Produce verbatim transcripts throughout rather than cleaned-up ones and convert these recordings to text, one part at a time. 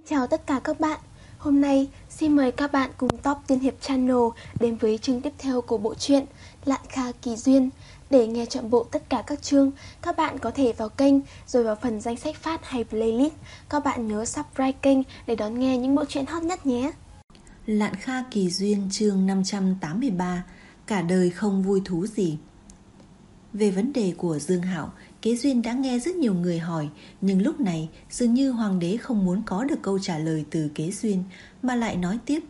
Chào tất cả các bạn. Hôm nay xin mời các bạn cùng Top Tiên Hiệp Channel đến với chương tiếp theo của bộ truyện Lạn Kha Kỳ Duyên. Để nghe trọn bộ tất cả các chương, các bạn có thể vào kênh rồi vào phần danh sách phát hay playlist. Các bạn nhớ subscribe kênh để đón nghe những bộ truyện hot nhất nhé. Lạn Kha Kỳ Duyên chương năm trăm tám mươi ba. Cả đời không vui thú gì. Về vấn đề của Dương Hạo, Kế Duyên đã nghe rất nhiều người hỏi, nhưng lúc này dường như hoàng đế không muốn có được câu trả lời từ Kế Duyên, mà lại nói tiếp.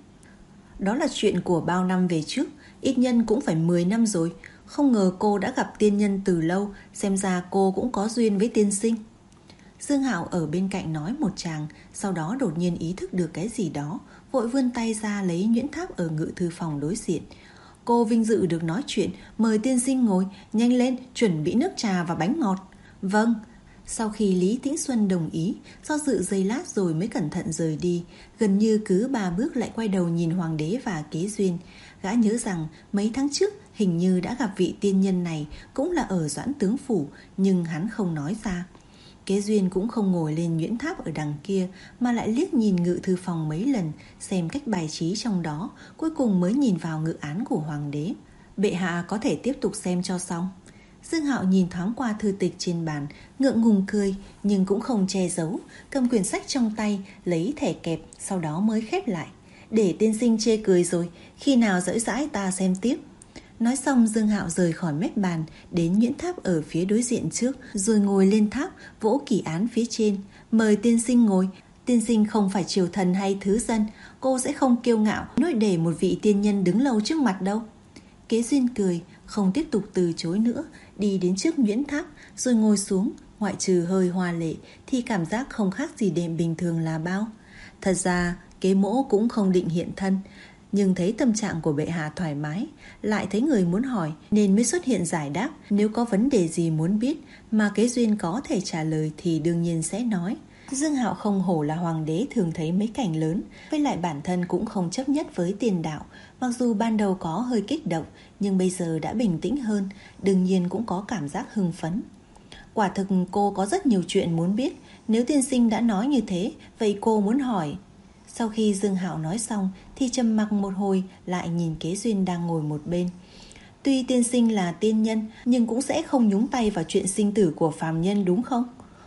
Đó là chuyện của bao năm về trước, ít nhân cũng phải mười năm rồi. Không ngờ cô đã gặp tiên nhân từ lâu, xem ra cô cũng có duyên với tiên sinh. Dương Hạo ở bên cạnh nói một tràng, sau đó đột nhiên ý thức được cái gì đó, vội vươn tay ra lấy nhuyễn tháp ở ngự thư phòng đối diện. Cô vinh dự được nói chuyện, mời tiên sinh ngồi, nhanh lên, chuẩn bị nước trà và bánh ngọt. Vâng. Sau khi Lý Tĩnh Xuân đồng ý, do dự giây lát rồi mới cẩn thận rời đi, gần như cứ ba bước lại quay đầu nhìn hoàng đế và Kế Duyên. Gã nhớ rằng mấy tháng trước hình như đã gặp vị tiên nhân này, cũng là ở Doãn tướng phủ, nhưng hắn không nói ra. Kế Duyên cũng không ngồi lên nhuyễn tháp ở đằng kia, mà lại liếc nhìn ngự thư phòng mấy lần, xem cách bài trí trong đó, cuối cùng mới nhìn vào ngự án của hoàng đế. Bệ hạ có thể tiếp tục xem cho xong. Dương Hạo nhìn thoáng qua thư tịch trên bàn, ngượng ngùng cười, nhưng cũng không che giấu, cầm quyển sách trong tay, lấy thẻ kẹp, sau đó mới khép lại. Để tiên sinh chê cười rồi, khi nào dõi dãi ta xem tiếp. Nói xong Dương Hạo rời khỏi mép bàn, đến nhuyễn tháp ở phía đối diện trước, rồi ngồi lên tháp, vỗ kỷ án phía trên. Mời tiên sinh ngồi. Tiên sinh không phải triều thần hay thứ dân, cô sẽ không kiêu ngạo nỗi để một vị tiên nhân đứng lâu trước mặt đâu. Kế Duyên cười, không tiếp tục từ chối nữa, đi đến trước nhuyễn tháp, rồi ngồi xuống. Ngoại trừ hơi hoa lệ thì cảm giác không khác gì đêm bình thường là bao. Thật ra Kế Mỗ cũng không định hiện thân, nhưng thấy tâm trạng của bệ hạ thoải mái, lại thấy người muốn hỏi nên mới xuất hiện giải đáp. Nếu có vấn đề gì muốn biết mà Kế Duyên có thể trả lời thì đương nhiên sẽ nói. Dương Hạo không hổ là hoàng đế thường thấy mấy cảnh lớn, với lại bản thân cũng không chấp nhất với tiền đạo. Mặc dù ban đầu có hơi kích động, nhưng bây giờ đã bình tĩnh hơn, đương nhiên cũng có cảm giác hưng phấn. Quả thực cô có rất nhiều chuyện muốn biết, nếu tiên sinh đã nói như thế, vậy cô muốn hỏi. Sau khi Dương Hạo nói xong thì trầm mặc một hồi, lại nhìn Kế Duyên đang ngồi một bên. Tuy tiên sinh là tiên nhân, nhưng cũng sẽ không nhúng tay vào chuyện sinh tử của phàm nhân đúng không?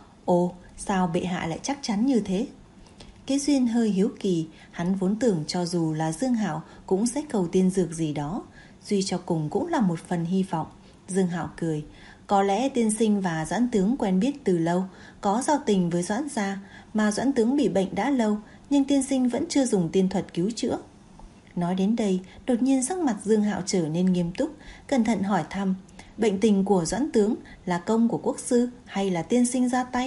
Ồ, sao bệ hạ lại chắc chắn như thế? Kế Duyên hơi hiếu kỳ, hắn vốn tưởng cho dù là Dương Hạo cũng sẽ cầu tiên dược gì đó, duy cho cùng cũng là một phần hy vọng. Dương Hạo cười, có lẽ tiên sinh và Doãn tướng quen biết từ lâu, có giao tình với Doãn gia, mà Doãn tướng bị bệnh đã lâu, nhưng tiên sinh vẫn chưa dùng tiên thuật cứu chữa. Nói đến đây, đột nhiên sắc mặt Dương Hạo trở nên nghiêm túc, cẩn thận hỏi thăm, bệnh tình của Doãn tướng là công của quốc sư hay là tiên sinh ra tay?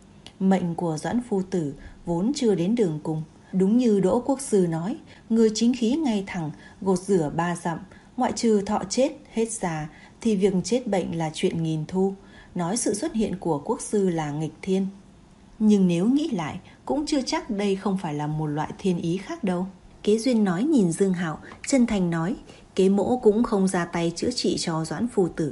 Mệnh của Doãn phu tử vốn chưa đến đường cùng. Đúng như Đỗ quốc sư nói, người chính khí ngay thẳng, gột rửa ba dặm, ngoại trừ thọ chết, hết già, thì việc chết bệnh là chuyện nghìn thu. Nói sự xuất hiện của quốc sư là nghịch thiên. Nhưng nếu nghĩ lại, cũng chưa chắc đây không phải là một loại thiên ý khác đâu. Kế Duyên nói nhìn Dương Hạo, chân thành nói, Kế Mỗ cũng không ra tay chữa trị cho Doãn phu tử.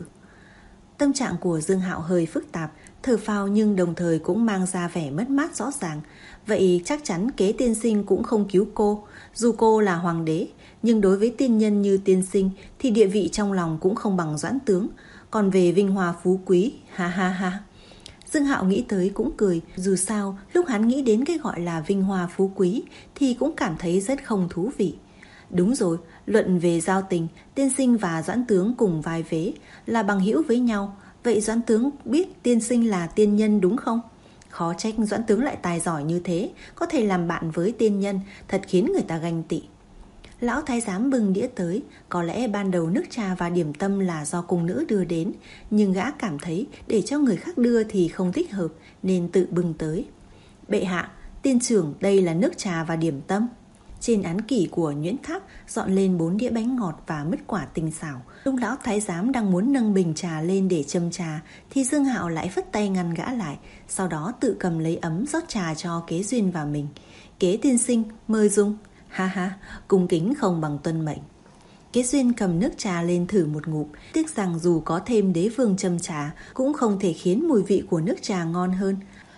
Tâm trạng của Dương Hạo hơi phức tạp, thở phào nhưng đồng thời cũng mang ra vẻ mất mát rõ ràng. Vậy chắc chắn Kế tiên sinh cũng không cứu cô. Dù cô là hoàng đế, nhưng đối với tiên nhân như tiên sinh thì địa vị trong lòng cũng không bằng Doãn tướng. Còn về vinh hoa phú quý, ha ha ha. Dương Hạo nghĩ tới cũng cười, dù sao lúc hắn nghĩ đến cái gọi là vinh hoa phú quý thì cũng cảm thấy rất không thú vị. Đúng rồi, luận về giao tình, tiên sinh và Doãn tướng cùng vai vế, là bằng hữu với nhau. Vậy Doãn tướng biết tiên sinh là tiên nhân đúng không? Khó trách Doãn tướng lại tài giỏi như thế, có thể làm bạn với tiên nhân, thật khiến người ta ganh tị. Lão thái giám bưng đĩa tới, có lẽ ban đầu nước trà và điểm tâm là do cung nữ đưa đến, nhưng gã cảm thấy để cho người khác đưa thì không thích hợp, nên tự bưng tới. Bệ hạ, tiên trưởng, đây là nước trà và điểm tâm. Trên án kỷ của nhuyễn tháp dọn lên bốn đĩa bánh ngọt và mứt quả tinh xảo. Lúc lão thái giám đang muốn nâng bình trà lên để châm trà thì Dương Hạo lại phất tay ngăn gã lại, sau đó tự cầm lấy ấm rót trà cho Kế Duyên và mình. Kế tiên sinh, mời dùng. Ha ha, cung kính không bằng tuân mệnh. Kế Duyên cầm nước trà lên thử một ngụm, tiếc rằng dù có thêm đế vương châm trà cũng không thể khiến mùi vị của nước trà ngon hơn.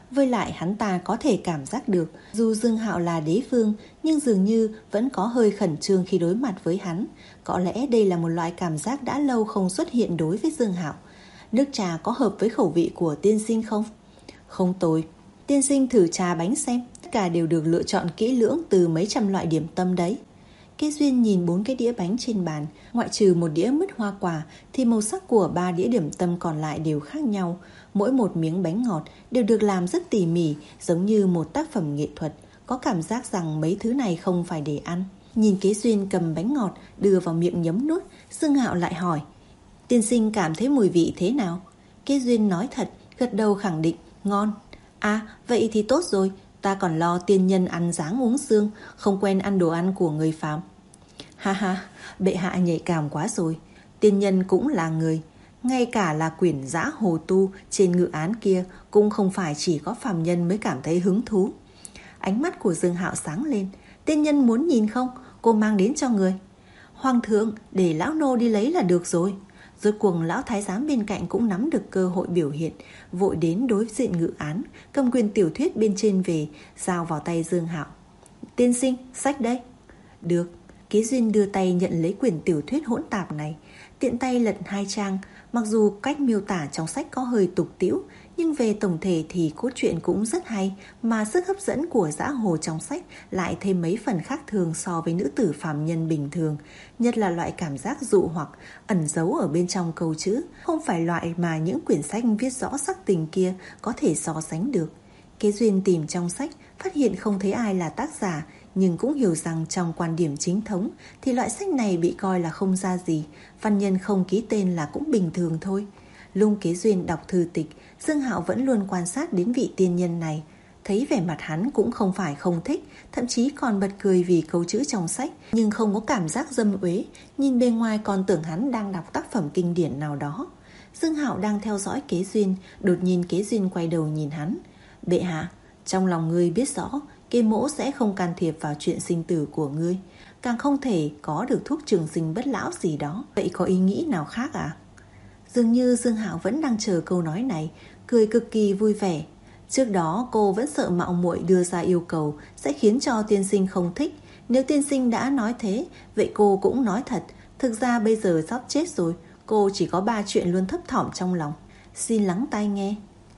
Với lại hắn ta có thể cảm giác được, dù Dương Hạo là đế vương, nhưng dường như vẫn có hơi khẩn trương khi đối mặt với hắn. Có lẽ đây là một loại cảm giác đã lâu không xuất hiện đối với Dương Hạo. Nước trà có hợp với khẩu vị của tiên sinh không? Không tồi. Tiên sinh thử trà bánh xem. Tất cả đều được lựa chọn kỹ lưỡng từ mấy trăm loại điểm tâm đấy. Kế Duyên nhìn bốn cái đĩa bánh trên bàn, ngoại trừ một đĩa mứt hoa quả thì màu sắc của ba đĩa điểm tâm còn lại đều khác nhau. Mỗi một miếng bánh ngọt đều được làm rất tỉ mỉ, giống như một tác phẩm nghệ thuật. Có cảm giác rằng mấy thứ này không phải để ăn. Nhìn Kế Duyên cầm bánh ngọt đưa vào miệng nhấm nuốt, Dương Hạo lại hỏi: tiên sinh cảm thấy mùi vị thế nào? Kế Duyên nói thật, gật đầu khẳng định: ngon. À, vậy thì tốt rồi. Ta còn lo tiên nhân ăn dáng uống xương, không quen ăn đồ ăn của người phàm. Ha ha, bệ hạ nhạy cảm quá rồi. Tiên nhân cũng là người. Ngay cả là quyển giã hồ tu trên ngự án kia cũng không phải chỉ có phàm nhân mới cảm thấy hứng thú. Ánh mắt của Dương Hạo sáng lên. Tiên nhân muốn nhìn không? Cô mang đến cho người. Hoàng thượng, để lão nô đi lấy là được rồi. Rốt cuộc lão thái giám bên cạnh cũng nắm được cơ hội biểu hiện, vội đến đối diện ngự án, cầm quyền tiểu thuyết bên trên về, giao vào tay Dương Hạo. Tiên sinh, sách đây. Được. Kế Duyên đưa tay nhận lấy quyển tiểu thuyết hỗn tạp này, tiện tay lật hai trang. Mặc dù cách miêu tả trong sách có hơi tục tĩu, nhưng về tổng thể thì cốt truyện cũng rất hay, mà sức hấp dẫn của dã hồ trong sách lại thêm mấy phần khác thường so với nữ tử phàm nhân bình thường. Nhất là loại cảm giác dụ hoặc ẩn giấu ở bên trong câu chữ, không phải loại mà những quyển sách viết rõ sắc tình kia có thể so sánh được. Kế Duyên tìm trong sách, phát hiện không thấy ai là tác giả, nhưng cũng hiểu rằng trong quan điểm chính thống thì loại sách này bị coi là không ra gì, văn nhân không ký tên là cũng bình thường thôi. Lung Kế Duyên đọc thư tịch, Dương Hạo vẫn luôn quan sát đến vị tiên nhân này. Thấy vẻ mặt hắn cũng không phải không thích, thậm chí còn bật cười vì câu chữ trong sách, nhưng không có cảm giác dâm uế, nhìn bề ngoài còn tưởng hắn đang đọc tác phẩm kinh điển nào đó. Dương Hạo đang theo dõi Kế Duyên, đột nhiên Kế Duyên quay đầu nhìn hắn. Bệ hạ, trong lòng ngươi biết rõ, Kế mỗ sẽ không can thiệp vào chuyện sinh tử của ngươi, càng không thể có được thuốc trường sinh bất lão gì đó. Vậy có ý nghĩ nào khác à? Dường như Dương Hạo vẫn đang chờ câu nói này, cười cực kỳ vui vẻ. Trước đó cô vẫn sợ mạo muội đưa ra yêu cầu sẽ khiến cho tiên sinh không thích. Nếu tiên sinh đã nói thế, vậy cô cũng nói thật. Thực ra bây giờ sắp chết rồi, cô chỉ có ba chuyện luôn thấp thỏm trong lòng. Xin lắng tai nghe.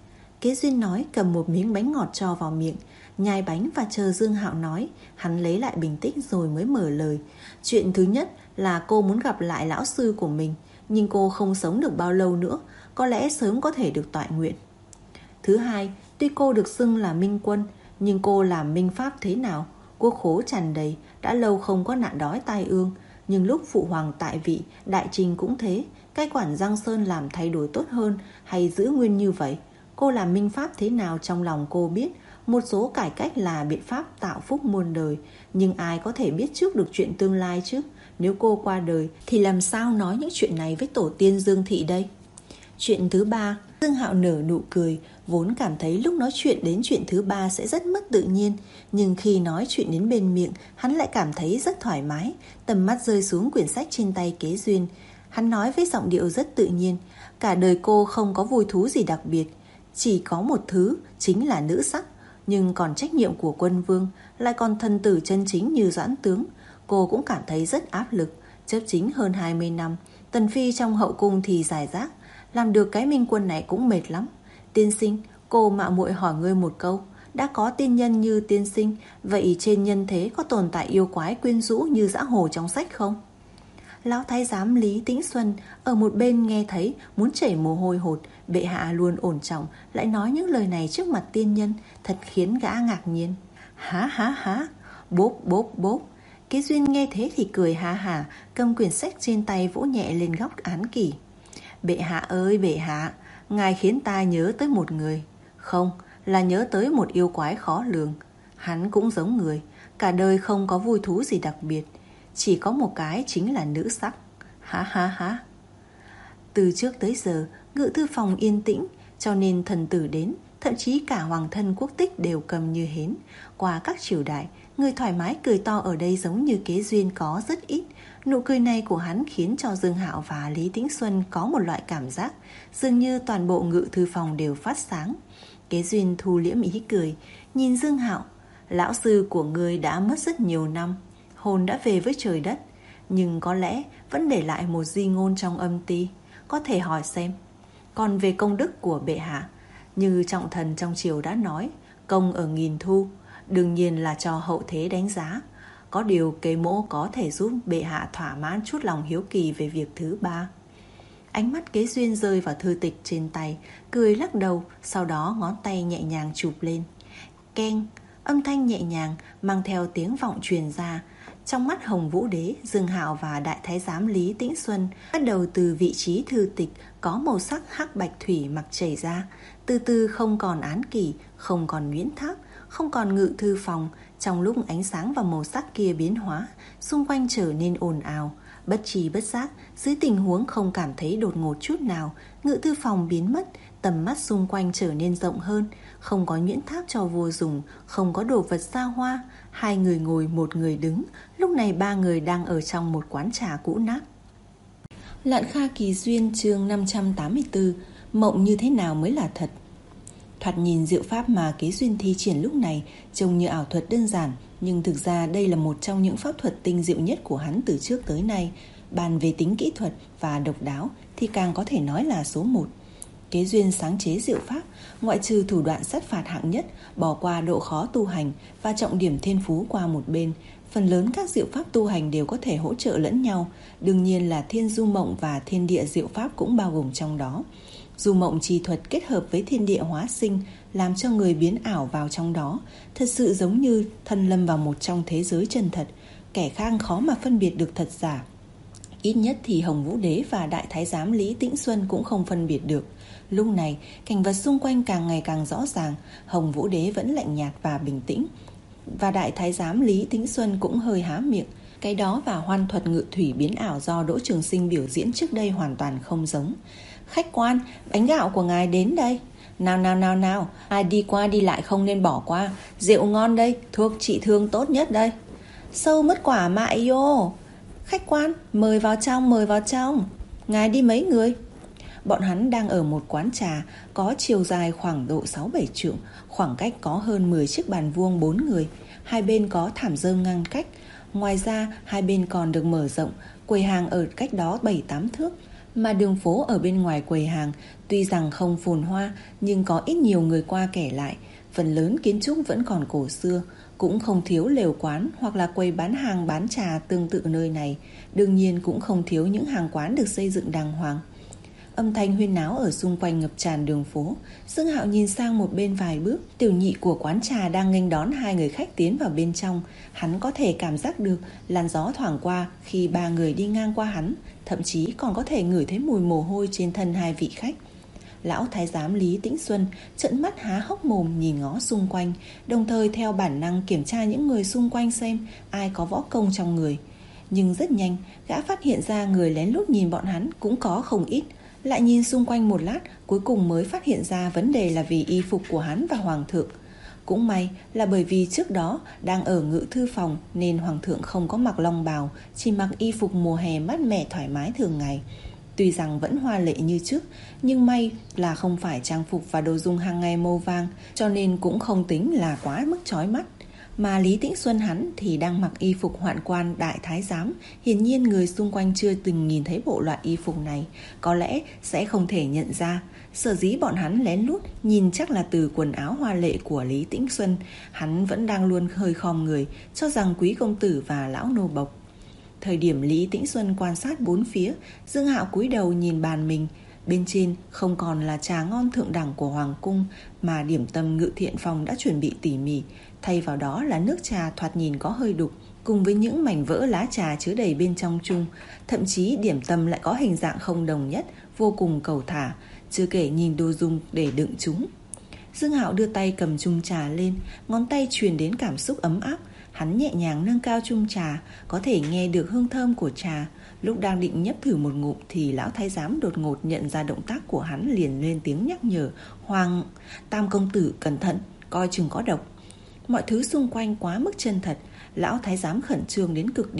Kế Duyên nói, cầm một miếng bánh ngọt cho vào miệng, nhai bánh và chờ Dương Hạo nói. Hắn lấy lại bình tĩnh rồi mới mở lời. Chuyện thứ nhất là cô muốn gặp lại lão sư của mình, nhưng cô không sống được bao lâu nữa, có lẽ sớm có thể được toại nguyện. Thứ hai, tuy cô được xưng là minh quân, nhưng cô làm minh pháp thế nào? Quốc khố tràn đầy, đã lâu không có nạn đói tai ương. Nhưng lúc phụ hoàng tại vị, đại trình cũng thế, cai quản Giang Sơn làm thay đổi tốt hơn hay giữ nguyên như vậy? Cô làm minh pháp thế nào trong lòng cô biết. Một số cải cách là biện pháp tạo phúc muôn đời, nhưng ai có thể biết trước được chuyện tương lai chứ? Nếu cô qua đời thì làm sao nói những chuyện này với tổ tiên Dương Thị đây? Chuyện thứ ba, Dương Hạo nở nụ cười, vốn cảm thấy lúc nói chuyện đến chuyện thứ ba sẽ rất mất tự nhiên, nhưng khi nói chuyện đến bên miệng, hắn lại cảm thấy rất thoải mái. Tầm mắt rơi xuống quyển sách trên tay Kế Duyên, hắn nói với giọng điệu rất tự nhiên. Cả đời cô không có vui thú gì đặc biệt, chỉ có một thứ, chính là nữ sắc. Nhưng còn trách nhiệm của quân vương, lại còn thần tử chân chính như Doãn Tướng, cô cũng cảm thấy rất áp lực. Chấp chính hơn hai mươi năm, tần phi trong hậu cung thì giải rác, làm được cái minh quân này cũng mệt lắm. Tiên sinh, cô mạo muội hỏi ngươi một câu, đã có tiên nhân như tiên sinh, vậy trên nhân thế có tồn tại yêu quái quyến rũ như dã hồ trong sách không? Lão thái giám Lý Tĩnh Xuân ở một bên nghe thấy muốn chảy mồ hôi hột. Bệ hạ luôn ổn trọng, lại nói những lời này trước mặt tiên nhân, thật khiến gã ngạc nhiên. Há há há, bốp bốp bốp. Kế Duyên nghe thế thì cười ha hả, cầm quyển sách trên tay vỗ nhẹ lên góc án kỷ. Bệ hạ ơi bệ hạ, ngài khiến ta nhớ tới một người. Không, là nhớ tới một yêu quái khó lường. Hắn cũng giống người, cả đời không có vui thú gì đặc biệt, chỉ có một cái chính là nữ sắc. Há há há. Từ trước tới giờ, ngự thư phòng yên tĩnh, cho nên thần tử đến, thậm chí cả hoàng thân quốc tích đều cầm như hến. Qua các triều đại, người thoải mái cười to ở đây giống như Kế Duyên có rất ít. Nụ cười này của hắn khiến cho Dương Hạo và Lý Tĩnh Xuân có một loại cảm giác dường như toàn bộ ngự thư phòng đều phát sáng. Kế Duyên thu liễm ý cười, nhìn Dương Hạo. Lão sư của ngươi đã mất rất nhiều năm, hồn đã về với trời đất, nhưng có lẽ vẫn để lại một di ngôn trong âm ti, có thể hỏi xem. Còn về công đức của bệ hạ, như trọng thần trong triều đã nói, công ở nghìn thu, đương nhiên là cho hậu thế đánh giá. Có điều kế mỗ có thể giúp bệ hạ thỏa mãn chút lòng hiếu kỳ về việc thứ ba. Ánh mắt Kế Duyên rơi vào thư tịch trên tay, cười lắc đầu, sau đó ngón tay nhẹ nhàng chụp lên. Keng, âm thanh nhẹ nhàng mang theo tiếng vọng truyền ra. Trong mắt Hồng Vũ Đế, Dương Hạo và Đại Thái Giám Lý Tĩnh Xuân bắt đầu từ vị trí thư tịch có màu sắc hắc bạch thủy mặc chảy ra, từ từ không còn án kỷ, không còn nguyễn thác, không còn ngự thư phòng. Trong lúc ánh sáng và màu sắc kia biến hóa, xung quanh trở nên ồn ào. Bất tri bất giác, dưới tình huống không cảm thấy đột ngột chút nào, ngự thư phòng biến mất, tầm mắt xung quanh trở nên rộng hơn. Không có nhuyễn tháp cho vua dùng, không có đồ vật xa hoa. Hai người ngồi, một người đứng. Lúc này ba người đang ở trong một quán trà cũ nát. Lạn Kha Kỳ Duyên chương năm trăm tám mươi tư. Mộng như thế nào mới là thật? Thoạt nhìn diệu pháp mà Kế Duyên thi triển lúc này trông như ảo thuật đơn giản, nhưng thực ra đây là một trong những pháp thuật tinh diệu nhất của hắn từ trước tới nay. Bàn về tính kỹ thuật và độc đáo thì càng có thể nói là số một. Kế Duyên sáng chế diệu pháp, ngoại trừ thủ đoạn sát phạt hạng nhất, bỏ qua độ khó tu hành và trọng điểm thiên phú qua một bên, phần lớn các diệu pháp tu hành đều có thể hỗ trợ lẫn nhau. Đương nhiên là Thiên Du Mộng và Thiên Địa diệu pháp cũng bao gồm trong đó. Du mộng trì thuật kết hợp với thiên địa hóa sinh, làm cho người biến ảo vào trong đó, thật sự giống như thân lâm vào một trong thế giới chân thật, kẻ khác khó mà phân biệt được thật giả. Ít nhất thì Hồng Vũ Đế và Đại Thái Giám Lý Tĩnh Xuân cũng không phân biệt được. Lúc này, cảnh vật xung quanh càng ngày càng rõ ràng, Hồng Vũ Đế vẫn lạnh nhạt và bình tĩnh, và Đại Thái Giám Lý Tĩnh Xuân cũng hơi há miệng. Cái đó và hoan thuật ngự thủy biến ảo do Đỗ Trường Sinh biểu diễn trước đây hoàn toàn không giống. Khách quan, bánh gạo của ngài đến đây. Nào nào nào nào, ai đi qua đi lại không nên bỏ qua. Rượu ngon đây, thuốc trị thương tốt nhất đây. Sâu mất quả mại vô. Khách quan, mời vào trong, mời vào trong. Ngài đi mấy người? Bọn hắn đang ở một quán trà có chiều dài khoảng độ sáu bảy trượng, khoảng cách có hơn mười chiếc bàn vuông bốn người. Hai bên có thảm rơm ngăn cách. Ngoài ra, hai bên còn được mở rộng, quầy hàng ở cách đó bảy tám thước. Mà đường phố ở bên ngoài quầy hàng tuy rằng không phồn hoa nhưng có ít nhiều người qua kẻ lại. Phần lớn kiến trúc vẫn còn cổ xưa, cũng không thiếu lều quán hoặc là quầy bán hàng bán trà tương tự nơi này. Đương nhiên cũng không thiếu những hàng quán được xây dựng đàng hoàng. Âm thanh huyên náo ở xung quanh ngập tràn đường phố. Dương Hạo nhìn sang một bên vài bước, tiểu nhị của quán trà đang nghênh đón hai người khách tiến vào bên trong. Hắn có thể cảm giác được làn gió thoảng qua khi ba người đi ngang qua hắn, thậm chí còn có thể ngửi thấy mùi mồ hôi trên thân hai vị khách. Lão Thái Giám Lý Tĩnh Xuân trợn mắt há hốc mồm nhìn ngó xung quanh, đồng thời theo bản năng kiểm tra những người xung quanh xem ai có võ công trong người. Nhưng rất nhanh, gã phát hiện ra người lén lút nhìn bọn hắn cũng có không ít. Lại nhìn xung quanh một lát, cuối cùng mới phát hiện ra vấn đề là vì y phục của hắn và Hoàng thượng. Cũng may là bởi vì trước đó đang ở ngự thư phòng nên Hoàng thượng không có mặc long bào, chỉ mặc y phục mùa hè mát mẻ thoải mái thường ngày. Tuy rằng vẫn hoa lệ như trước, nhưng may là không phải trang phục và đồ dùng hàng ngày màu vàng, cho nên cũng không tính là quá mức chói mắt. Mà Lý Tĩnh Xuân hắn thì đang mặc y phục hoạn quan đại thái giám. Hiển nhiên người xung quanh chưa từng nhìn thấy bộ loại y phục này, có lẽ sẽ không thể nhận ra. Sở dĩ bọn hắn lén lút nhìn chắc là từ quần áo hoa lệ của Lý Tĩnh Xuân. Hắn vẫn đang luôn hơi khom người, cho rằng quý công tử và lão nô bộc. Thời điểm Lý Tĩnh Xuân quan sát bốn phía, Dương Hạo cúi đầu nhìn bàn mình. Bên trên không còn là trà ngon thượng đẳng của Hoàng cung, mà điểm tâm Ngự Thiện Phòng đã chuẩn bị tỉ mỉ. Thay vào đó là nước trà thoạt nhìn có hơi đục, cùng với những mảnh vỡ lá trà chứa đầy bên trong chung. Thậm chí điểm tâm lại có hình dạng không đồng nhất, vô cùng cầu thả, chưa kể nhìn đồ dùng để đựng chúng. Dương Hạo đưa tay cầm chung trà lên, ngón tay truyền đến cảm xúc ấm áp. Hắn nhẹ nhàng nâng cao chung trà, có thể nghe được hương thơm của trà. Lúc đang định nhấp thử một ngụm thì lão thái giám đột ngột nhận ra động tác của hắn, liền lên tiếng nhắc nhở: Hoàng, Tam công tử cẩn thận, coi chừng có độc. Mọi thứ xung quanh quá mức chân thật, lão thái giám khẩn trương đến cực điểm,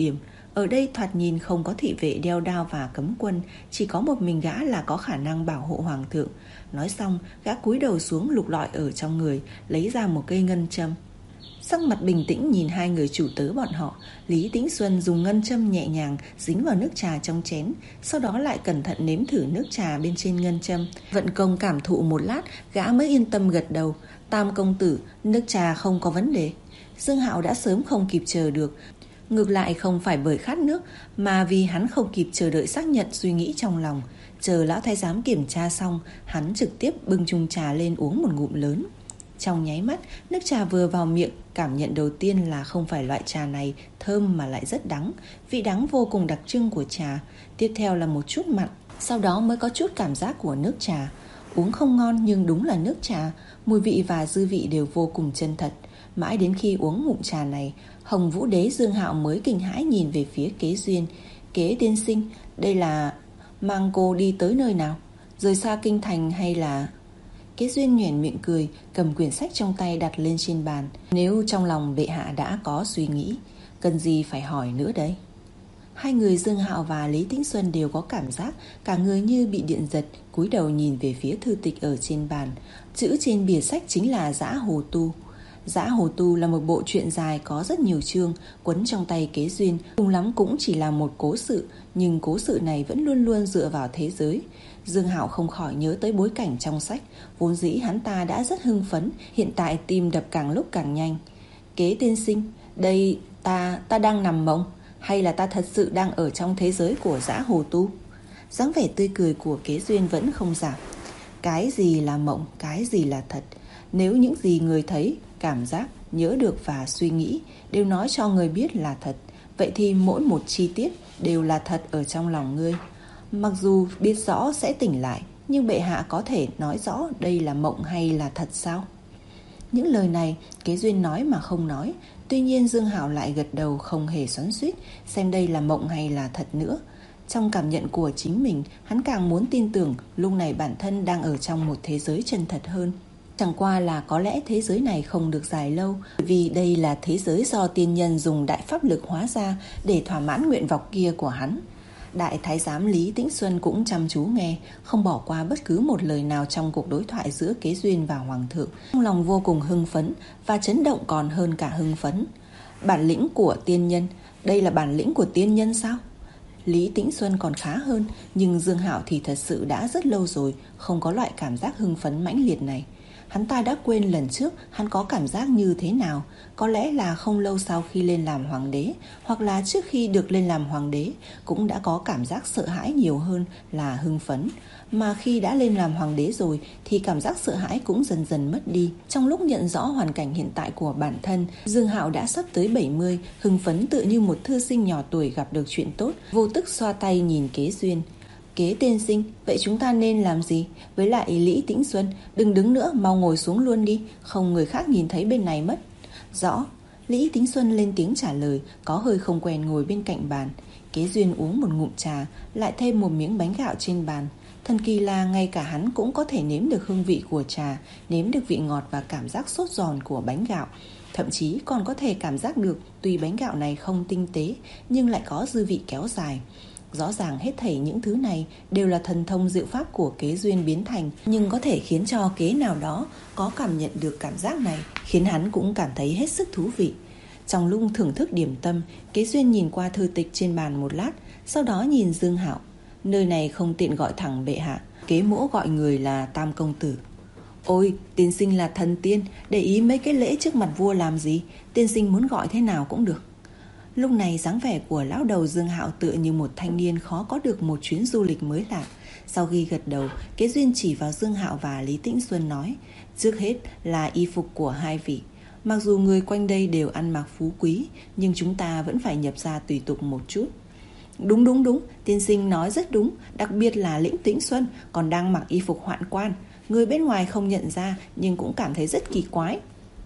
Ở đây thoạt nhìn không có thị vệ đeo đao và cấm quân, chỉ có một mình gã là có khả năng bảo hộ hoàng thượng. Nói xong, gã cúi đầu xuống lục lọi ở trong người, lấy ra một cây ngân châm. Sắc mặt bình tĩnh nhìn hai người chủ tớ bọn họ, Lý Tĩnh Xuân dùng ngân châm nhẹ nhàng dính vào nước trà trong chén, sau đó lại cẩn thận nếm thử nước trà bên trên ngân châm. Vận công cảm thụ một lát, gã mới yên tâm gật đầu. Tam công tử, nước trà không có vấn đề. Dương Hạo đã sớm không kịp chờ được. Ngược lại không phải bởi khát nước, mà vì hắn không kịp chờ đợi xác nhận suy nghĩ trong lòng. Chờ lão thái giám kiểm tra xong, hắn trực tiếp bưng chung trà lên uống một ngụm lớn. Trong nháy mắt, nước trà vừa vào miệng, cảm nhận đầu tiên là không phải loại trà này thơm mà lại rất đắng, vị đắng vô cùng đặc trưng của trà. Tiếp theo là một chút mặn, sau đó mới có chút cảm giác của nước trà. Uống không ngon nhưng đúng là nước trà, mùi vị và dư vị đều vô cùng chân thật. Mãi đến khi uống ngụm trà này, Hồng Vũ Đế Dương Hạo mới kinh hãi nhìn về phía Kế Duyên. Kế tiên sinh, đây là mang cô đi tới nơi nào? Rời xa kinh thành hay là... Kế Duyên nhoẻn miệng cười, cầm quyển sách trong tay đặt lên trên bàn. Nếu trong lòng bệ hạ đã có suy nghĩ, cần gì phải hỏi nữa đấy. Hai người Dương Hạo và Lý Tĩnh Xuân đều có cảm giác cả người như bị điện giật, cúi đầu nhìn về phía thư tịch ở trên bàn. Chữ trên bìa sách chính là Dã Hồ Tu. Dã Hồ Tu là một bộ truyện dài có rất nhiều chương, quấn trong tay Kế Duyên, cùng lắm cũng chỉ là một cố sự, nhưng cố sự này vẫn luôn luôn dựa vào thế giới. Dương Hạo không khỏi nhớ tới bối cảnh trong sách, vốn dĩ hắn ta đã rất hưng phấn, hiện tại tim đập càng lúc càng nhanh. Kế tiên sinh, đây ta ta đang nằm mộng, hay là ta thật sự đang ở trong thế giới của Dã Hồ Tu? Dáng vẻ tươi cười của Kế Duyên vẫn không giảm. Cái gì là mộng, cái gì là thật? Nếu những gì người thấy, cảm giác, nhớ được và suy nghĩ đều nói cho người biết là thật, vậy thì mỗi một chi tiết đều là thật ở trong lòng ngươi. Mặc dù biết rõ sẽ tỉnh lại, nhưng bệ hạ có thể nói rõ đây là mộng hay là thật sao? Những lời này Kế Duyên nói mà không nói, tuy nhiên Dương Hạo lại gật đầu không hề xoắn xuýt xem đây là mộng hay là thật nữa. Trong cảm nhận của chính mình, hắn càng muốn tin tưởng lúc này bản thân đang ở trong một thế giới chân thật hơn. Chẳng qua là có lẽ thế giới này không được dài lâu, vì đây là thế giới do tiên nhân dùng đại pháp lực hóa ra để thỏa mãn nguyện vọng kia của hắn. Đại thái giám Lý Tĩnh Xuân cũng chăm chú nghe, không bỏ qua bất cứ một lời nào trong cuộc đối thoại giữa Kế Duyên và Hoàng thượng. Trong lòng vô cùng hưng phấn và chấn động còn hơn cả hưng phấn. Bản lĩnh của tiên nhân, đây là bản lĩnh của tiên nhân sao? Lý Tĩnh Xuân còn khá hơn, nhưng Dương Hạo thì thật sự đã rất lâu rồi không có loại cảm giác hưng phấn mãnh liệt này. Hắn ta đã quên lần trước hắn có cảm giác như thế nào. Có lẽ là không lâu sau khi lên làm hoàng đế, hoặc là trước khi được lên làm hoàng đế, cũng đã có cảm giác sợ hãi nhiều hơn là hưng phấn. Mà khi đã lên làm hoàng đế rồi thì cảm giác sợ hãi cũng dần dần mất đi. Trong lúc nhận rõ hoàn cảnh hiện tại của bản thân, Dương Hạo đã sắp tới bảy mươi, hưng phấn tựa như một thư sinh nhỏ tuổi gặp được chuyện tốt, vô tức xoa tay nhìn Kế Duyên. Kế tiên sinh, vậy chúng ta nên làm gì? Với lại Lý Tĩnh Xuân, đừng đứng nữa, mau ngồi xuống luôn đi, không người khác nhìn thấy bên này mất. Rõ. Lý Tĩnh Xuân lên tiếng trả lời, có hơi không quen ngồi bên cạnh bàn. Kế Duyên uống một ngụm trà, lại thêm một miếng bánh gạo trên bàn. Thần kỳ là ngay cả hắn cũng có thể nếm được hương vị của trà, nếm được vị ngọt và cảm giác sốt giòn của bánh gạo. Thậm chí còn có thể cảm giác được tuy bánh gạo này không tinh tế nhưng lại có dư vị kéo dài. Rõ ràng hết thảy những thứ này đều là thần thông diệu pháp của Kế Duyên biến thành, nhưng có thể khiến cho Kế nào đó có cảm nhận được cảm giác này, khiến hắn cũng cảm thấy hết sức thú vị. Trong lúc thưởng thức điểm tâm, Kế Duyên nhìn qua thư tịch trên bàn một lát, sau đó nhìn Dương Hạo. Nơi này không tiện gọi thẳng bệ hạ, Kế mỗ gọi người là Tam công tử. Ôi, tiên sinh là thần tiên, để ý mấy cái lễ trước mặt vua làm gì, tiên sinh muốn gọi thế nào cũng được. Lúc này dáng vẻ của lão đầu Dương Hạo tựa như một thanh niên khó có được một chuyến du lịch mới lạ. Sau khi gật đầu, Kế Duyên chỉ vào Dương Hạo và Lý Tĩnh Xuân nói, trước hết là y phục của hai vị. Mặc dù người quanh đây đều ăn mặc phú quý, nhưng chúng ta vẫn phải nhập gia tùy tục một chút. Đúng đúng đúng, tiên sinh nói rất đúng, đặc biệt là Lý Tĩnh Xuân còn đang mặc y phục hoạn quan. Người bên ngoài không nhận ra nhưng cũng cảm thấy rất kỳ quái.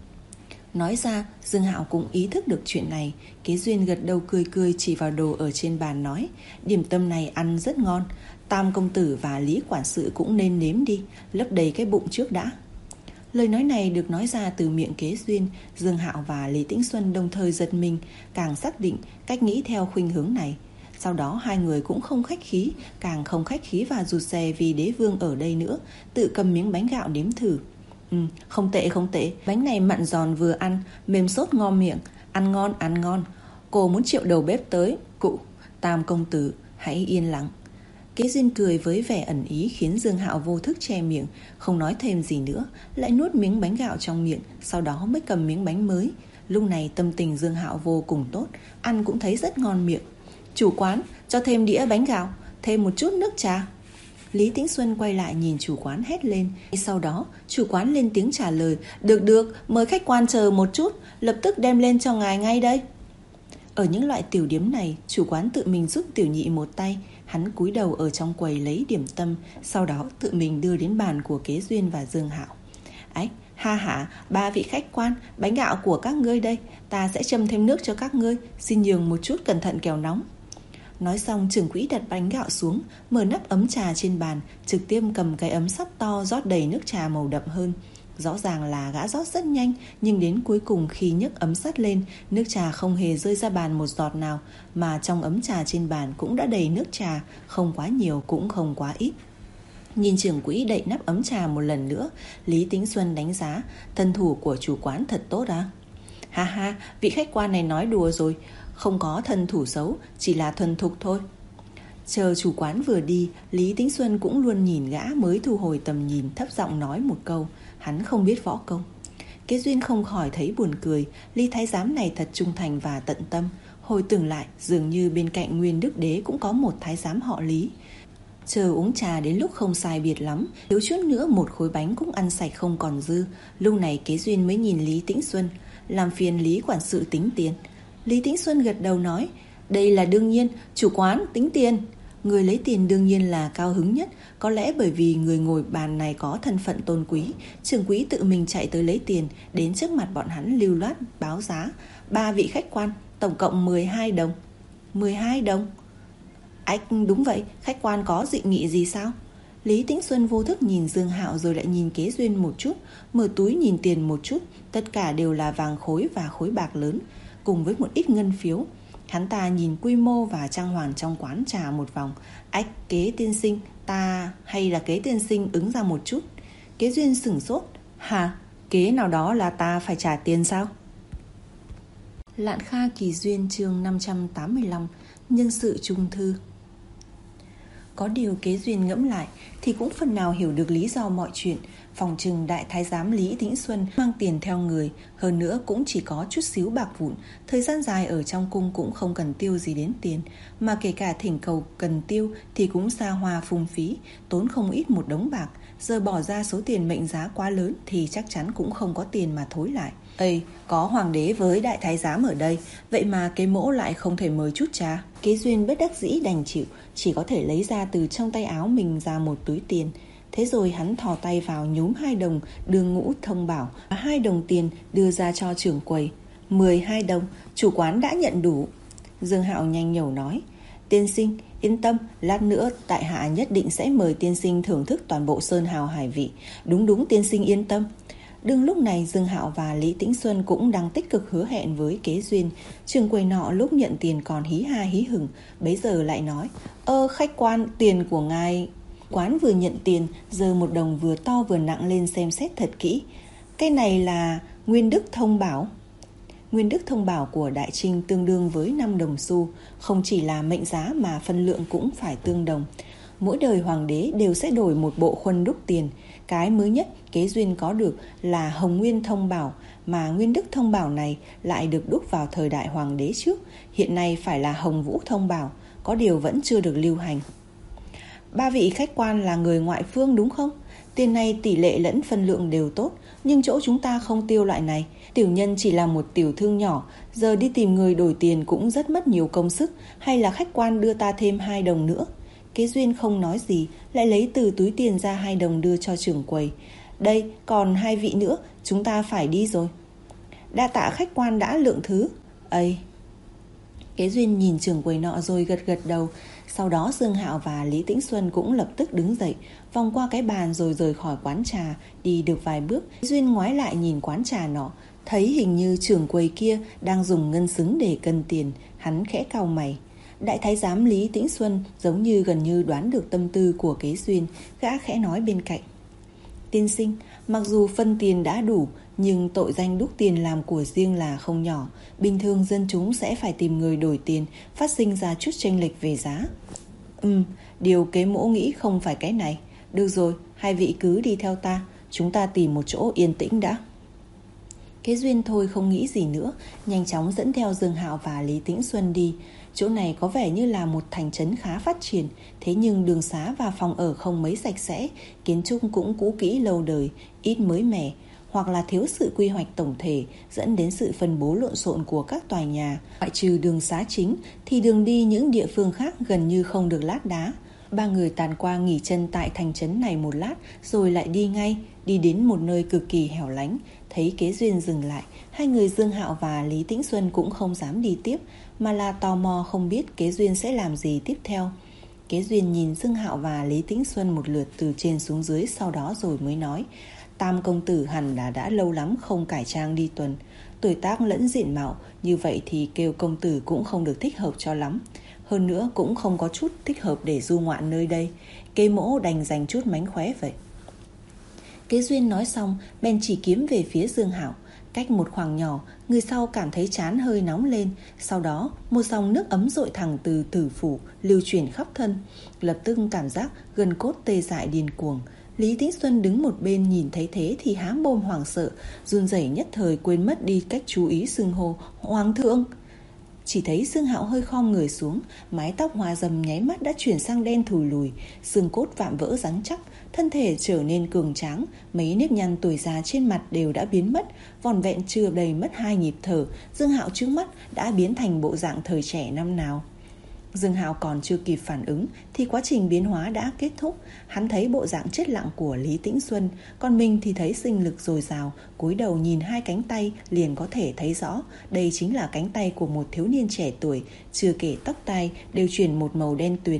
Nói ra, Dương Hạo cũng ý thức được chuyện này. Kế Duyên gật đầu cười cười chỉ vào đồ ở trên bàn nói, điểm tâm này ăn rất ngon, Tam công tử và Lý quản sự cũng nên nếm đi, lấp đầy cái bụng trước đã. Lời nói này được nói ra từ miệng Kế Duyên. Dương Hạo và Lý Tĩnh Xuân đồng thời giật mình, càng xác định cách nghĩ theo khuynh hướng này. Sau đó hai người cũng không khách khí, càng không khách khí và rụt rè vì đế vương ở đây nữa, tự cầm miếng bánh gạo nếm thử. Ừ, không tệ không tệ, bánh này mặn giòn vừa ăn, mềm xốp ngon miệng, ăn ngon ăn ngon. Cô muốn triệu đầu bếp tới. Cụ, Tam công tử, hãy yên lặng. Kế Duyên cười với vẻ ẩn ý khiến Dương Hạo vô thức che miệng, không nói thêm gì nữa, lại nuốt miếng bánh gạo trong miệng, sau đó mới cầm miếng bánh mới. Lúc này tâm tình Dương Hạo vô cùng tốt, ăn cũng thấy rất ngon miệng. Chủ quán, cho thêm đĩa bánh gạo, thêm một chút nước trà. Lý Tĩnh Xuân quay lại nhìn chủ quán hét lên. Sau đó chủ quán lên tiếng trả lời. Được được, mời khách quan chờ một chút, lập tức đem lên cho ngài ngay đây. Ở những loại tiểu điếm này, chủ quán tự mình giúp tiểu nhị một tay. Hắn cúi đầu ở trong quầy lấy điểm tâm, sau đó tự mình đưa đến bàn của Kế Duyên và Dương Hạo. Ách, ha hả, ba vị khách quan, bánh gạo của các ngươi đây, ta sẽ châm thêm nước cho các ngươi, xin nhường một chút, cẩn thận kẻo nóng. Nói xong trưởng quỹ đặt bánh gạo xuống, mở nắp ấm trà trên bàn, trực tiếp cầm cái ấm sắt to rót đầy nước trà màu đậm hơn. Rõ ràng là gã rót rất nhanh, nhưng đến cuối cùng khi nhấc ấm sắt lên, nước trà không hề rơi ra bàn một giọt nào, mà trong ấm trà trên bàn cũng đã đầy nước trà, không quá nhiều cũng không quá ít. Nhìn trưởng quỹ đậy nắp ấm trà một lần nữa, Lý Tĩnh Xuân đánh giá, thân thủ của chủ quán thật tốt à? Ha ha, vị khách quan này nói đùa rồi, không có thân thủ xấu, chỉ là thuần thục thôi. Chờ chủ quán vừa đi, Lý Tĩnh Xuân cũng luôn nhìn gã mới thu hồi tầm nhìn, thấp giọng nói một câu, hắn không biết võ công. Kế Duyên không khỏi thấy buồn cười, Lý thái giám này thật trung thành và tận tâm. Hồi tưởng lại, dường như bên cạnh Nguyên Đức Đế cũng có một thái giám họ Lý. Chờ uống trà đến lúc không sai biệt lắm, thiếu chút nữa một khối bánh cũng ăn sạch không còn dư. Lúc này Kế Duyên mới nhìn Lý Tĩnh Xuân, làm phiền Lý quản sự tính tiền. Lý Tĩnh Xuân gật đầu nói, đây là đương nhiên, chủ quán tính tiền. Người lấy tiền đương nhiên là cao hứng nhất, có lẽ bởi vì người ngồi bàn này có thân phận tôn quý. Trưởng quỹ tự mình chạy tới lấy tiền, đến trước mặt bọn hắn lưu loát báo giá. Ba vị khách quan, tổng cộng mười hai đồng. mười hai đồng? Ách, đúng vậy, khách quan có dị nghị gì sao? Lý Tĩnh Xuân vô thức nhìn Dương Hạo rồi lại nhìn Kế Duyên một chút, mở túi nhìn tiền một chút, tất cả đều là vàng khối và khối bạc lớn, cùng với một ít ngân phiếu. Hắn ta nhìn quy mô và trang hoàng trong quán trà một vòng. Ách, Kế tiên sinh, ta hay là Kế tiên sinh ứng ra một chút. Kế Duyên sửng sốt. Hả, Kế nào đó là ta phải trả tiền sao? Lạn Kha Kỳ Duyên chương năm trăm tám mươi lăm. Nhân sự trung thư. Có điều Kế Duyên ngẫm lại thì cũng phần nào hiểu được lý do mọi chuyện. Phòng trừng đại thái giám Lý Tĩnh Xuân mang tiền theo người, hơn nữa cũng chỉ có chút xíu bạc vụn. Thời gian dài ở trong cung cũng không cần tiêu gì đến tiền, mà kể cả thỉnh cầu cần tiêu thì cũng xa hoa phung phí, tốn không ít một đống bạc. Giờ bỏ ra số tiền mệnh giá quá lớn thì chắc chắn cũng không có tiền mà thối lại. Ây, có hoàng đế với đại thái giám ở đây, vậy mà cái mỗ lại không thể mời chút trà. Kế Duyên bất đắc dĩ đành chịu, chỉ có thể lấy ra từ trong tay áo mình ra một túi tiền. Thế rồi hắn thò tay vào nhúm hai đồng đưa Ngũ thông bảo, hai đồng tiền đưa ra cho trưởng quầy. Mười hai đồng, chủ quán đã nhận đủ. Dương Hạo nhanh nhẩu nói, tiên sinh yên tâm, lát nữa tại hạ nhất định sẽ mời tiên sinh thưởng thức toàn bộ sơn hào hải vị. Đúng đúng, tiên sinh yên tâm. Đương lúc này Dương Hạo và Lý Tĩnh Xuân cũng đang tích cực hứa hẹn với Kế Duyên. Trưởng quầy nọ lúc nhận tiền còn hí ha hí hửng, bấy giờ lại nói, ơ khách quan, tiền của ngài. Quán vừa nhận tiền, giơ một đồng vừa to vừa nặng lên xem xét thật kỹ. Cái này là Nguyên Đức thông bảo. Nguyên Đức thông bảo của Đại Trinh tương đương với năm đồng xu, không chỉ là mệnh giá mà phân lượng cũng phải tương đồng. Mỗi đời hoàng đế đều sẽ đổi một bộ khuôn đúc tiền. Cái mới nhất Kế Duyên có được là Hồng Nguyên thông bảo, mà Nguyên Đức thông bảo này lại được đúc vào thời đại hoàng đế trước, hiện nay phải là Hồng Vũ thông bảo, có điều vẫn chưa được lưu hành. Ba vị khách quan là người ngoại phương đúng không? Tiền này tỷ lệ lẫn phân lượng đều tốt, nhưng chỗ chúng ta không tiêu loại này. Tiểu nhân chỉ là một tiểu thương nhỏ, giờ đi tìm người đổi tiền cũng rất mất nhiều công sức, hay là khách quan đưa ta thêm hai đồng nữa? Kế Duyên không nói gì, lại lấy từ túi tiền ra hai đồng đưa cho trưởng quầy. Đây, còn hai vị nữa, chúng ta phải đi rồi. Đa tạ khách quan đã lượng thứ. Ây! Kế Duyên nhìn trưởng quầy nọ rồi gật gật đầu. Sau đó Dương Hạo và Lý Tĩnh Xuân cũng lập tức đứng dậy, vòng qua cái bàn rồi rời khỏi quán trà. Đi được vài bước, Kế Duyên ngoái lại nhìn quán trà nọ, thấy hình như trưởng quầy kia đang dùng ngân xứng để cân tiền. Hắn khẽ cau mày. Đại thái giám Lý Tĩnh Xuân giống như gần như đoán được tâm tư của Kế Duyên, gã khẽ nói bên cạnh: Tiên sinh, mặc dù phân tiền đã đủ, nhưng tội danh đúc tiền làm của riêng là không nhỏ. Bình thường dân chúng sẽ phải tìm người đổi tiền, phát sinh ra chút chênh lệch về giá. Ừm, điều Kế mỗ nghĩ không phải cái này. Được rồi, hai vị cứ đi theo ta, chúng ta tìm một chỗ yên tĩnh đã. Kế Duyên thôi không nghĩ gì nữa, nhanh chóng dẫn theo Dương Hạo và Lý Tĩnh Xuân đi. Chỗ này có vẻ như là một thành trấn khá phát triển, thế nhưng đường xá và phòng ở không mấy sạch sẽ, kiến trúc cũng cũ kỹ lâu đời, ít mới mẻ, hoặc là thiếu sự quy hoạch tổng thể, dẫn đến sự phân bố lộn xộn của các tòa nhà. Ngoại trừ đường xá chính thì đường đi những địa phương khác gần như không được lát đá. Ba người tàn qua nghỉ chân tại thành trấn này một lát rồi lại đi ngay, đi đến một nơi cực kỳ hẻo lánh. Thấy Kế Duyên dừng lại, hai người Dương Hạo và Lý Tĩnh Xuân cũng không dám đi tiếp, mà là tò mò không biết Kế Duyên sẽ làm gì tiếp theo. Kế Duyên nhìn Dương Hạo và Lý Tĩnh Xuân một lượt từ trên xuống dưới, sau đó rồi mới nói: Tam công tử hẳn là đã lâu lắm không cải trang đi tuần. Tuổi tác lẫn diện mạo, như vậy thì kêu công tử cũng không được thích hợp cho lắm. Hơn nữa cũng không có chút thích hợp để du ngoạn nơi đây. Kế mỗ đành dành chút mánh khóe vậy. Kế Duyên nói xong bèn chỉ kiếm về phía Dương Hạo. Cách một khoảng nhỏ, người sau cảm thấy trán hơi nóng lên. Sau đó một dòng nước ấm dội thẳng từ tử phủ lưu chuyển khắp thân. Lập tức cảm giác gân cốt tê dại điên cuồng. Lý Tĩnh Xuân đứng một bên nhìn thấy thế thì há mồm hoảng sợ, run rẩy nhất thời quên mất đi cách chú ý xưng hô Hoàng thượng. Chỉ thấy Dương Hạo hơi khom người xuống, mái tóc hoa râm nháy mắt đã chuyển sang đen thùi lùi, xương cốt vạm vỡ rắn chắc, thân thể trở nên cường tráng, mấy nếp nhăn tuổi già trên mặt đều đã biến mất, vỏn vẹn chưa đầy mất hai nhịp thở, Dương Hạo trước mắt đã biến thành bộ dạng thời trẻ năm nào. Dương Hạo còn chưa kịp phản ứng thì quá trình biến hóa đã kết thúc. Hắn thấy bộ dạng chết lặng của Lý Tĩnh Xuân, còn mình thì thấy sinh lực dồi dào. Cúi đầu nhìn hai cánh tay liền có thể thấy rõ đây chính là cánh tay của một thiếu niên trẻ tuổi, chưa kể tóc tai đều chuyển một màu đen tuyền.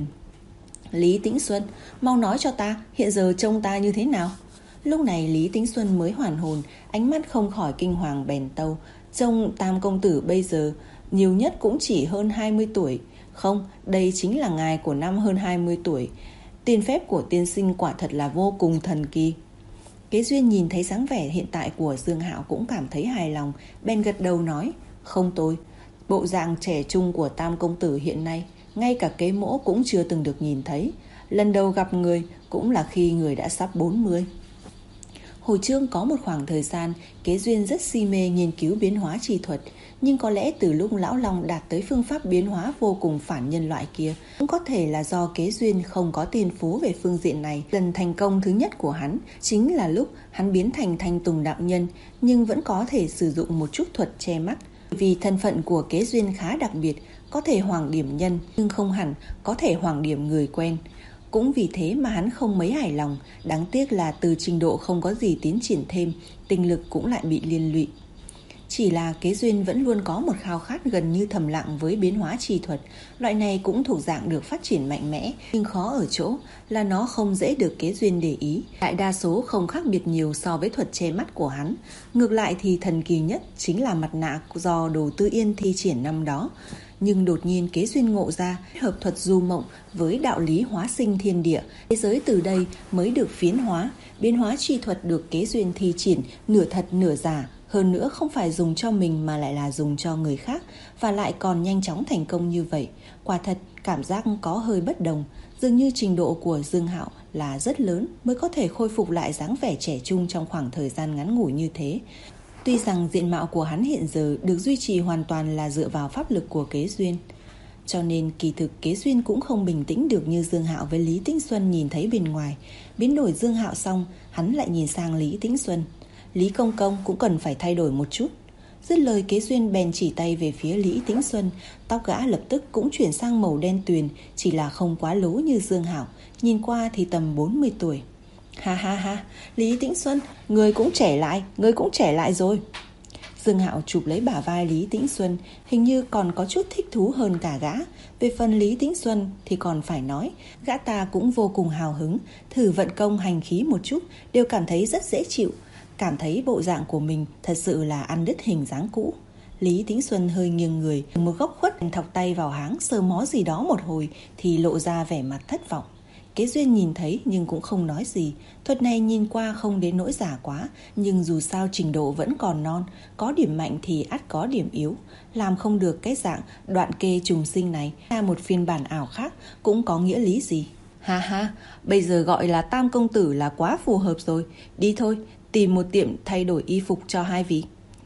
Lý Tĩnh Xuân, mau nói cho ta hiện giờ trông ta như thế nào? Lúc này Lý Tĩnh Xuân mới hoàn hồn, ánh mắt không khỏi kinh hoàng bèn tâu: Trông Tam công tử bây giờ nhiều nhất cũng chỉ hơn hai mươi tuổi. Không, đây chính là ngài của năm hơn hai mươi tuổi. Tiền phép của tiên sinh quả thật là vô cùng thần kỳ. Kế Duyên nhìn thấy dáng vẻ hiện tại của Dương Hạo cũng cảm thấy hài lòng, bèn gật đầu nói: Không tồi, bộ dạng trẻ trung của Tam công tử hiện nay ngay cả Kế mỗ cũng chưa từng được nhìn thấy. Lần đầu gặp người cũng là khi người đã sắp bốn mươi. Hồi trước có một khoảng thời gian, Kế Duyên rất si mê nghiên cứu biến hóa chi thuật, nhưng có lẽ từ lúc Lão Long đạt tới phương pháp biến hóa vô cùng phản nhân loại kia, cũng có thể là do Kế Duyên không có tiên phú về phương diện này. Lần thành công thứ nhất của hắn chính là lúc hắn biến thành Thanh Tùng đạo nhân, nhưng vẫn có thể sử dụng một chút thuật che mắt. Vì thân phận của Kế Duyên khá đặc biệt, có thể hoàng điểm nhân, nhưng không hẳn có thể hoàng điểm người quen. Cũng vì thế mà hắn không mấy hài lòng. Đáng tiếc là từ trình độ không có gì tiến triển thêm, tinh lực cũng lại bị liên lụy. Chỉ là Kế Duyên vẫn luôn có một khao khát gần như thầm lặng với biến hóa chi thuật. Loại này cũng thuộc dạng được phát triển mạnh mẽ, nhưng khó ở chỗ là nó không dễ được Kế Duyên để ý. Đại đa số không khác biệt nhiều so với thuật che mắt của hắn. Ngược lại thì thần kỳ nhất chính là mặt nạ do Đồ Tư Yên thi triển năm đó. Nhưng đột nhiên Kế Duyên ngộ ra hợp thuật du mộng với đạo lý hóa sinh thiên địa. Thế giới từ đây mới được phiến hóa. Biến hóa chi thuật được Kế Duyên thi triển nửa thật nửa giả. Hơn nữa không phải dùng cho mình mà lại là dùng cho người khác, và lại còn nhanh chóng thành công như vậy. Quả thật cảm giác có hơi bất đồng. Dường như trình độ của Dương Hạo là rất lớn mới có thể khôi phục lại dáng vẻ trẻ trung trong khoảng thời gian ngắn ngủi như thế. Tuy rằng diện mạo của hắn hiện giờ được duy trì hoàn toàn là dựa vào pháp lực của Kế Duyên, cho nên kỳ thực Kế Duyên cũng không bình tĩnh được như Dương Hạo với Lý Tĩnh Xuân nhìn thấy bên ngoài. Biến đổi Dương Hạo xong, hắn lại nhìn sang Lý Tĩnh Xuân: Lý công công cũng cần phải thay đổi một chút. Dứt lời Kế Duyên bèn chỉ tay về phía Lý Tĩnh Xuân. Tóc gã lập tức cũng chuyển sang màu đen tuyền, chỉ là không quá lố như Dương Hạo, nhìn qua thì tầm bốn mươi tuổi. Ha ha ha, Lý Tĩnh Xuân, người cũng trẻ lại, người cũng trẻ lại rồi. Dương Hạo chụp lấy bả vai Lý Tĩnh Xuân, hình như còn có chút thích thú hơn cả gã. Về phần Lý Tĩnh Xuân thì còn phải nói, gã ta cũng vô cùng hào hứng, thử vận công hành khí một chút, đều cảm thấy rất dễ chịu, cảm thấy bộ dạng của mình thật sự là ăn đứt hình dáng cũ. Lý Tĩnh Xuân hơi nghiêng người, một góc khuất thọc tay vào háng sờ mó gì đó một hồi thì lộ ra vẻ mặt thất vọng. Kế Duyên nhìn thấy nhưng cũng không nói gì. Thuật này nhìn qua không đến nỗi giả quá, nhưng dù sao trình độ vẫn còn non, có điểm mạnh thì ắt có điểm yếu. Làm không được cái dạng đoạn kê trùng sinh này, ra một phiên bản ảo khác cũng có nghĩa lý gì. Ha ha, bây giờ gọi là Tam công tử là quá phù hợp rồi. Đi thôi, tìm một tiệm thay đổi y phục cho hai vị.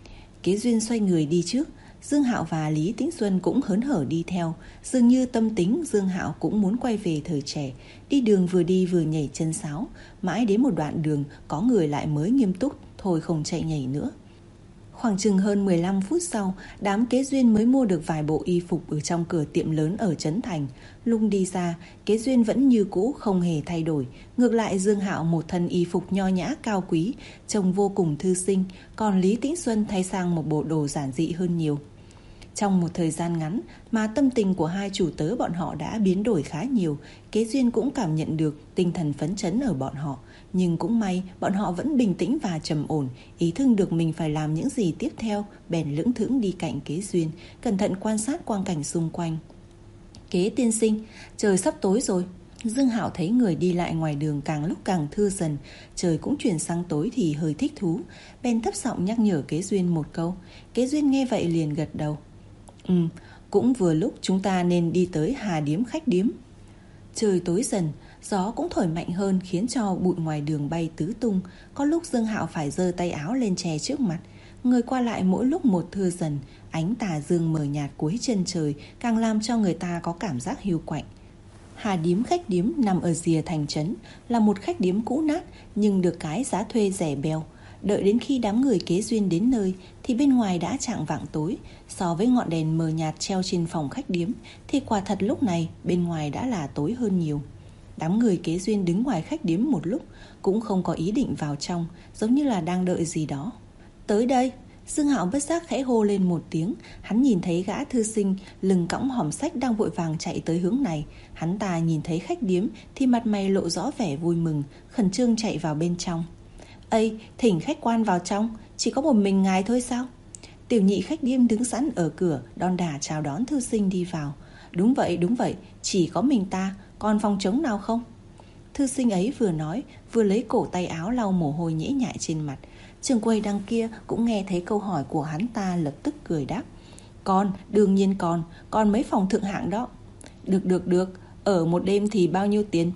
Kế Duyên xoay người đi trước, Dương Hạo và Lý Tĩnh Xuân cũng hớn hở đi theo. Dường như tâm tính Dương Hạo cũng muốn quay về thời trẻ, đi đường vừa đi vừa nhảy chân sáo. Mãi đến một đoạn đường có người lại mới nghiêm túc, thôi không chạy nhảy nữa. Khoảng chừng hơn mười lăm phút sau, đám Kế Duyên mới mua được vài bộ y phục ở trong cửa tiệm lớn ở Trấn Thành. Lúc đi ra, Kế Duyên vẫn như cũ không hề thay đổi. Ngược lại Dương Hạo một thân y phục nho nhã cao quý, trông vô cùng thư sinh, còn Lý Tĩnh Xuân thay sang một bộ đồ giản dị hơn nhiều. Trong một thời gian ngắn mà tâm tình của hai chủ tớ bọn họ đã biến đổi khá nhiều, Kế Duyên cũng cảm nhận được tinh thần phấn chấn ở bọn họ. Nhưng cũng may bọn họ vẫn bình tĩnh và trầm ổn, ý thức được mình phải làm những gì tiếp theo, bèn lững thững đi cạnh Kế Duyên, cẩn thận quan sát quang cảnh xung quanh. Kế tiên sinh, trời sắp tối rồi. Dương Hạo thấy người đi lại ngoài đường càng lúc càng thưa dần, trời cũng chuyển sang tối thì hơi thích thú, bèn thấp giọng nhắc nhở Kế Duyên một câu. Kế Duyên nghe vậy liền gật đầu. Ừ, cũng vừa lúc chúng ta nên đi tới Hà Điếm khách điếm. Trời tối dần, gió cũng thổi mạnh hơn khiến cho bụi ngoài đường bay tứ tung. Có lúc Dương Hạo phải giơ tay áo lên che trước mặt. Người qua lại mỗi lúc một thưa dần, ánh tà dương mờ nhạt cuối chân trời càng làm cho người ta có cảm giác hiu quạnh. Hà Điếm khách điếm nằm ở rìa thành trấn, là một khách điếm cũ nát nhưng được cái giá thuê rẻ bèo. Đợi đến khi đám người Kế Duyên đến nơi thì bên ngoài đã chạng vạng tối. So với ngọn đèn mờ nhạt treo trên phòng khách điếm thì quả thật lúc này bên ngoài đã là tối hơn nhiều. Đám người Kế Duyên đứng ngoài khách điếm một lúc, cũng không có ý định vào trong, giống như là đang đợi gì đó. Tới đây. Dương Hạo bất giác khẽ hô lên một tiếng. Hắn nhìn thấy gã thư sinh lưng cõng hòm sách đang vội vàng chạy tới hướng này. Hắn ta nhìn thấy khách điếm thì mặt mày lộ rõ vẻ vui mừng, khẩn trương chạy vào bên trong. Ây, thỉnh khách quan vào trong, chỉ có một mình ngài thôi sao? Tiểu nhị khách điếm đứng sẵn ở cửa đon đả chào đón thư sinh đi vào. Đúng vậy, đúng vậy, chỉ có mình ta, còn phòng trống nào không? Thư sinh ấy vừa nói vừa lấy cổ tay áo lau mồ hôi nhễ nhại trên mặt. Trưởng quầy đằng kia cũng nghe thấy câu hỏi của hắn ta, lập tức cười đáp. Còn, đương nhiên còn, còn mấy phòng thượng hạng đó. Được được được, ở một đêm thì bao nhiêu tiền?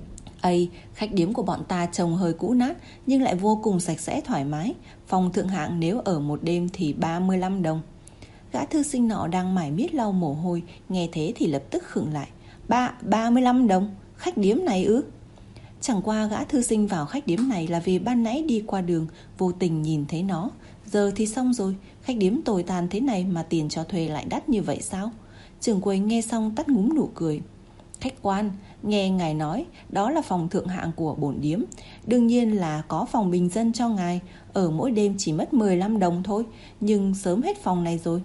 Ây, khách điếm của bọn ta trông hơi cũ nát nhưng lại vô cùng sạch sẽ thoải mái. Phòng thượng hạng nếu ở một đêm thì ba mươi lăm đồng. Gã thư sinh nọ đang mải miết lau mồ hôi, nghe thế thì lập tức khựng lại. Ba, ba mươi lăm đồng? Khách điếm này ư? Chẳng qua gã thư sinh vào khách điếm này là vì ban nãy đi qua đường vô tình nhìn thấy nó. Giờ thì xong rồi, khách điếm tồi tàn thế này mà tiền cho thuê lại đắt như vậy sao? Trưởng quầy nghe xong tắt ngúm nụ cười. Khách quan, nghe ngài nói đó là phòng thượng hạng của bổn điếm, đương nhiên là có phòng bình dân cho ngài, ở mỗi đêm chỉ mất mười lăm đồng thôi, nhưng sớm hết phòng này rồi.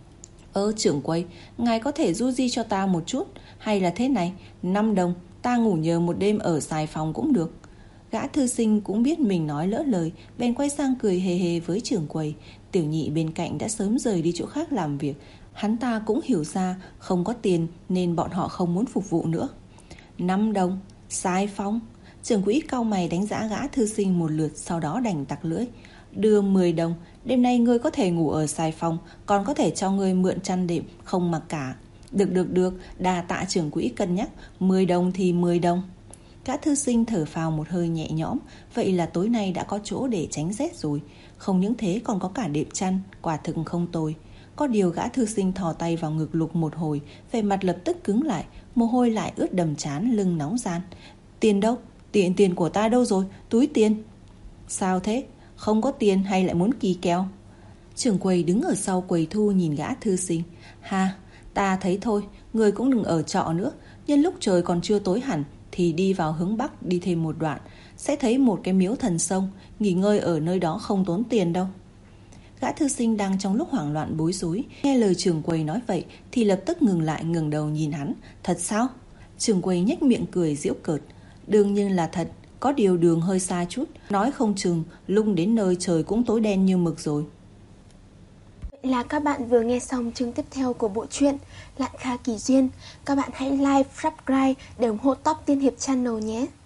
Ơ trưởng quầy, ngài có thể du di cho ta một chút, hay là thế này, năm đồng, ta ngủ nhờ một đêm ở xài phòng cũng được. Gã thư sinh cũng biết mình nói lỡ lời, bèn quay sang cười hề hề với trưởng quầy. Tiểu nhị bên cạnh đã sớm rời đi chỗ khác làm việc. Hắn ta cũng hiểu ra không có tiền nên bọn họ không muốn phục vụ nữa. Năm đồng, xài phòng. Trưởng quỹ cau mày đánh giá gã thư sinh một lượt, sau đó đành tặc lưỡi. Đưa mười đồng, đêm nay ngươi có thể ngủ ở xài phòng, còn có thể cho ngươi mượn chăn đệm không mặc cả. Được được được, đà tạ trưởng quỹ cân nhắc, mười đồng thì mười đồng. Gã thư sinh thở phào một hơi nhẹ nhõm, vậy là tối nay đã có chỗ để tránh rét rồi. Không những thế còn có cả đệm chăn, quả thực không tồi. Có điều gã thư sinh thò tay vào ngực lục một hồi, vẻ mặt lập tức cứng lại, mồ hôi lại ướt đầm trán, lưng nóng ran. Tiền đâu? Tiền tiền của ta đâu rồi? Túi tiền. Sao thế? Không có tiền hay lại muốn kỳ kèo? Trưởng quầy đứng ở sau quầy thu nhìn gã thư sinh. Ha, ta thấy thôi, người cũng đừng ở trọ nữa. Nhân lúc trời còn chưa tối hẳn thì đi vào hướng Bắc đi thêm một đoạn, sẽ thấy một cái miếu thần sông, nghỉ ngơi ở nơi đó không tốn tiền đâu. Gã thư sinh đang trong lúc hoảng loạn bối rối, nghe lời trưởng quầy nói vậy thì lập tức ngừng lại, ngẩng đầu nhìn hắn. Thật sao? Trưởng quầy nhếch miệng cười giễu cợt. Đương nhiên là thật, có điều đường hơi xa chút, nói không chừng lung đến nơi trời cũng tối đen như mực rồi. Vậy là các bạn vừa nghe xong chương tiếp theo của bộ truyện Lạn Kha Kỳ Duyên. Các bạn hãy like, subscribe để ủng hộ Top Tiên Hiệp Channel nhé.